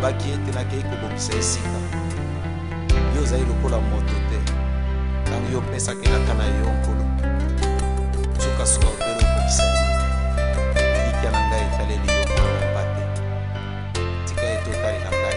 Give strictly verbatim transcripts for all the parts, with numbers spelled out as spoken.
nalobaki ete nakei kobongisa esika yo ozali lokola moto te ntango yo opesaki ngaka na yo nkolo sukasuka obele okokisa elikya na ngai etaleli yo mwana mpate tika ete otali na ngai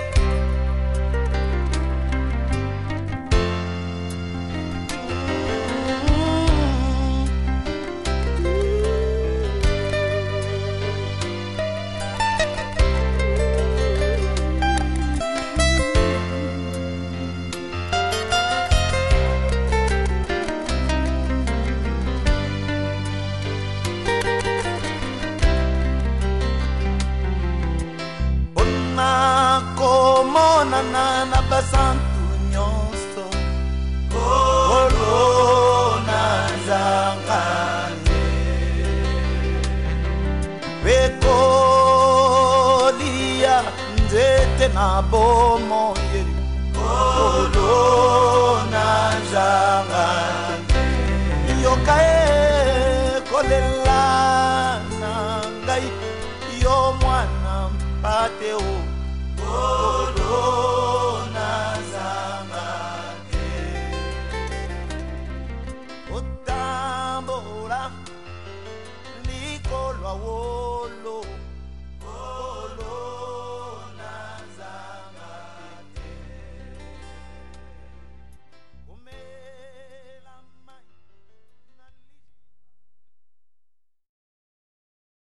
na na basantu nyonso kolona zangane bekolia nzete na bomoye kolona zangane yokae kolela na ngai yo mwana mpate o Corona zamane Otambora Nicolao